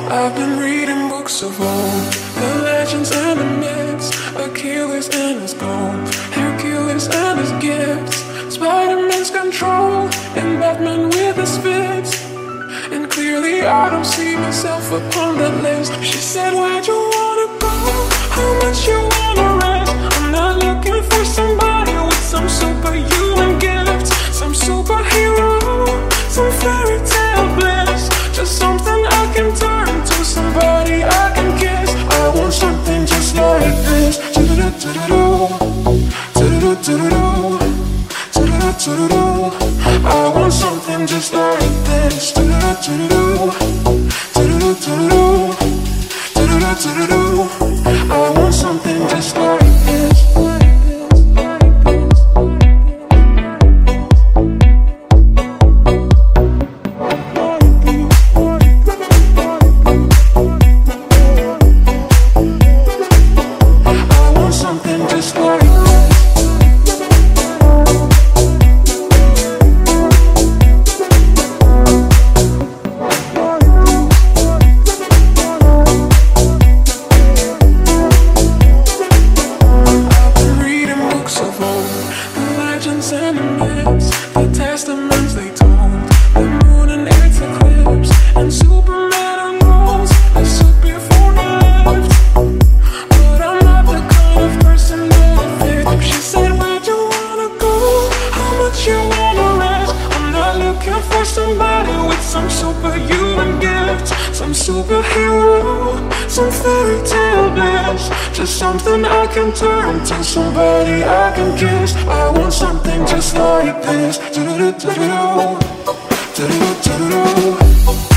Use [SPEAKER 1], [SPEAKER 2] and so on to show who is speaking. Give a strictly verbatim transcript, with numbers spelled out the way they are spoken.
[SPEAKER 1] I've been reading books of old, the legends and the myths, Achilles and his gold, Hercules and his gifts, Spider-Man's control, and Batman with his fits. And clearly I don't see myself upon that list. She said, where'd you wanna go? How much you wanna rest? I'm not looking for somebody with some superhuman gifts, some superhero, some fairy tale bliss, just something I can turn to, somebody I can kiss. I want something just like this. Do-do-do-do-do, do-do-do-do-do, do-do-do-do-do. I want something just like this. Do-do-do-do-do, do-do-do-do-do, do-do-do-do-do. I want something just like this. Just something I can turn to, somebody I can kiss. I want something just like this. Do-do-do-do-do, do-do-do-do-do.